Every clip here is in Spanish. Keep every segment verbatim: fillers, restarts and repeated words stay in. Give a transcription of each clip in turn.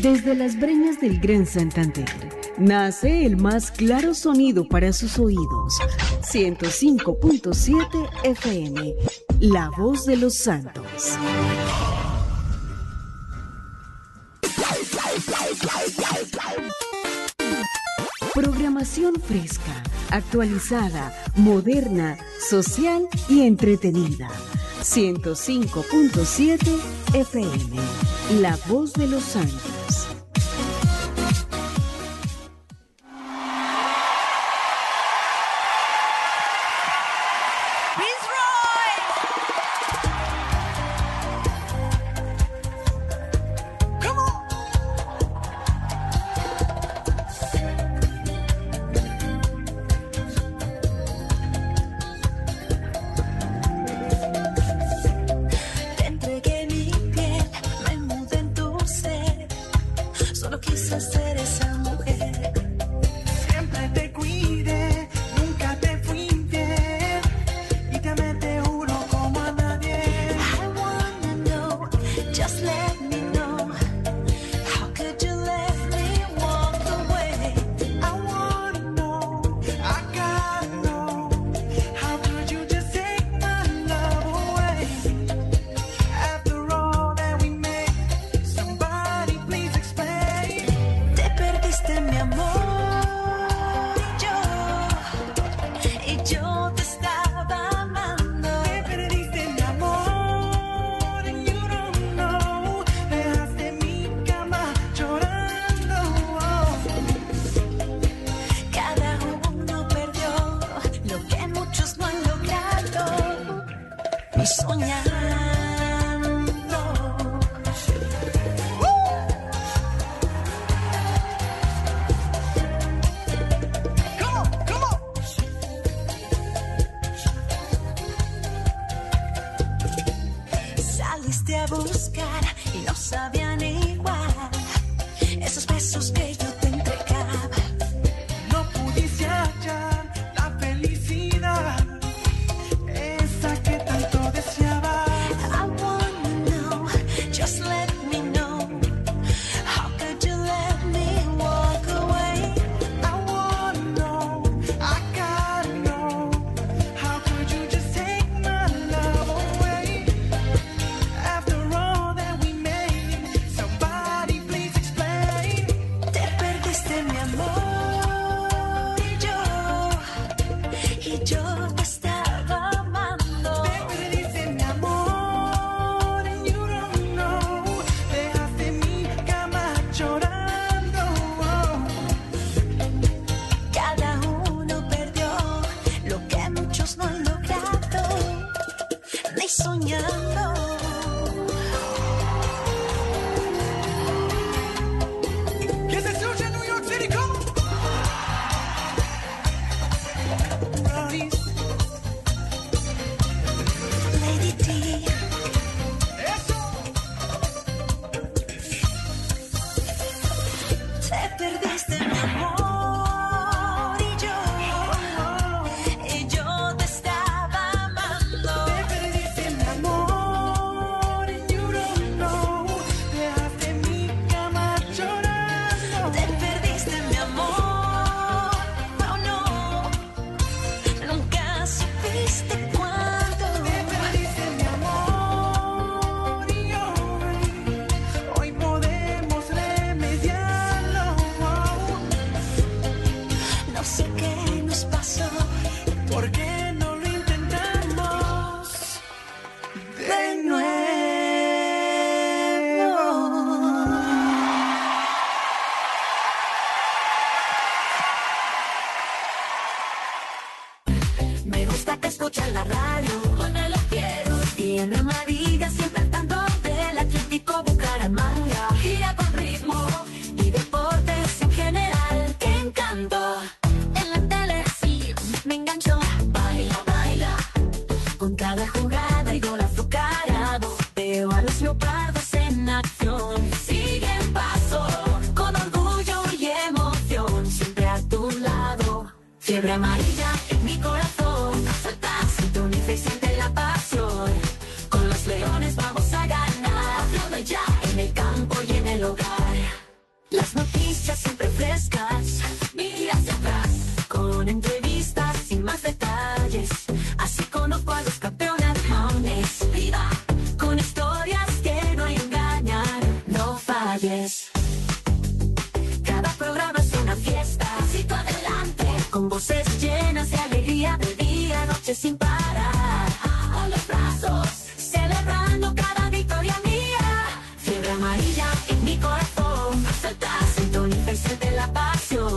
Desde las breñas del Gran Santander, nace el más claro sonido para sus oídos. ciento cinco punto siete F M, La Voz de los Santos. Programación fresca, actualizada, moderna, social y entretenida. ciento cinco punto siete F M, La Voz de los Santos. Con los leones vamos a ganar, todo ya en el campo y en el hogar. noticias siempre frescas. Mira hacia atrás, con entrevistas y más detalles. Así conozco a los campeones. Vida, con historias que no engañan. No falles. Cada programa es una fiesta. Pasito adelante, con voces llenas de alegría, de día, noche sin parar. Con los brazos, celebrando cada victoria mía. Fiebre amarilla en mi corazón. Salta, sintonía y siente la pasión.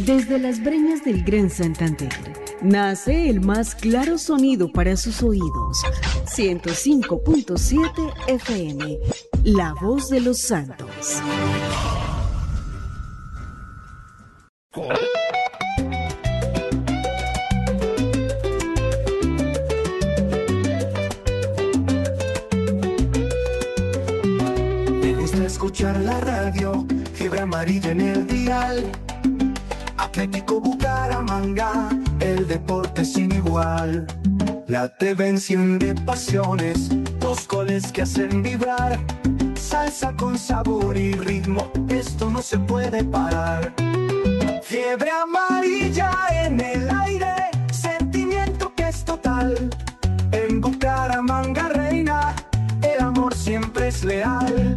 Desde las breñas del Gran Santander nace el más claro sonido para sus oídos. ciento cinco punto siete F M, La Voz de los Santos. Me gusta escuchar la radio, fiebre amarilla en el dial. Atlético Bucaramanga, el deporte sin igual. La T V enciende pasiones, dos goles que hacen vibrar. Salsa con sabor y ritmo, esto no se puede parar. Fiebre amarilla en el aire, sentimiento que es total. En Bucaramanga reina, el amor siempre es leal.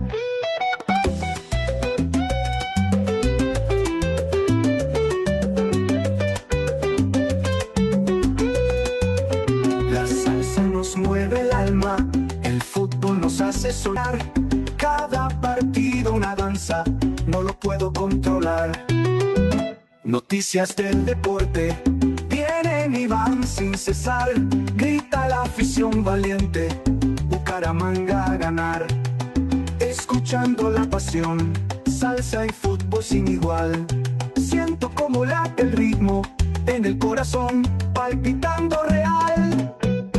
Mueve el alma, el fútbol nos hace sonar. Cada partido una danza, no lo puedo controlar. Noticias del deporte vienen y van sin cesar. Grita la afición valiente, Bucaramanga a ganar. Escuchando la pasión, salsa y fútbol sin igual. Siento como late el ritmo en el corazón, palpitando real.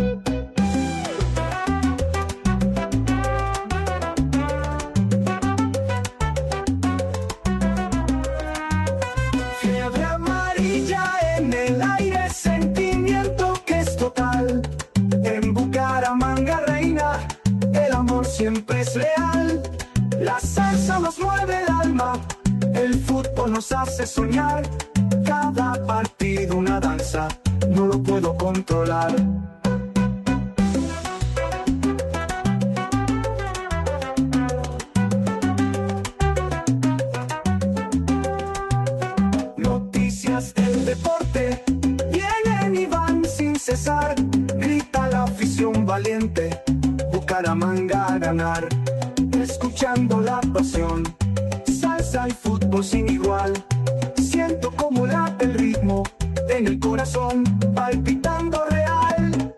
Siempre es leal, la salsa nos mueve el alma, el fútbol nos hace soñar. Cada partido una danza, no lo puedo controlar. Noticias del deporte vienen y van sin cesar. Grita la afición valiente, Bucaramanga a ganar. Escuchando la pasión, salsa y fútbol sin igual. Siento como late el ritmo en el corazón, palpitando real.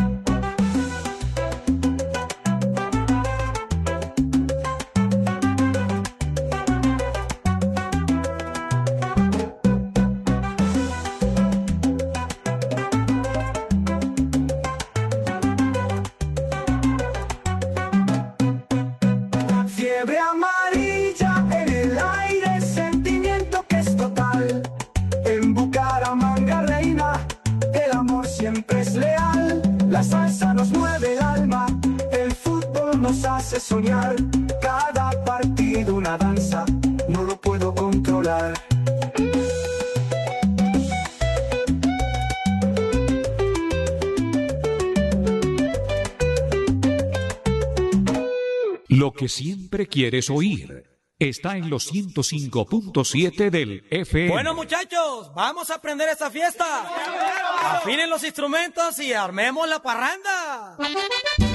Fiebre amarilla en el aire, sentimiento que es total. En Bucaramanga reina, el amor siempre es leal. La salsa nos mueve el alma, el fútbol nos hace soñar. Cada partido una danza, no lo puedo controlar. Lo que siempre quieres oír está en los ciento cinco punto siete del F M. Bueno, muchachos, vamos a aprender esta fiesta. Afinen los instrumentos y armemos la parranda.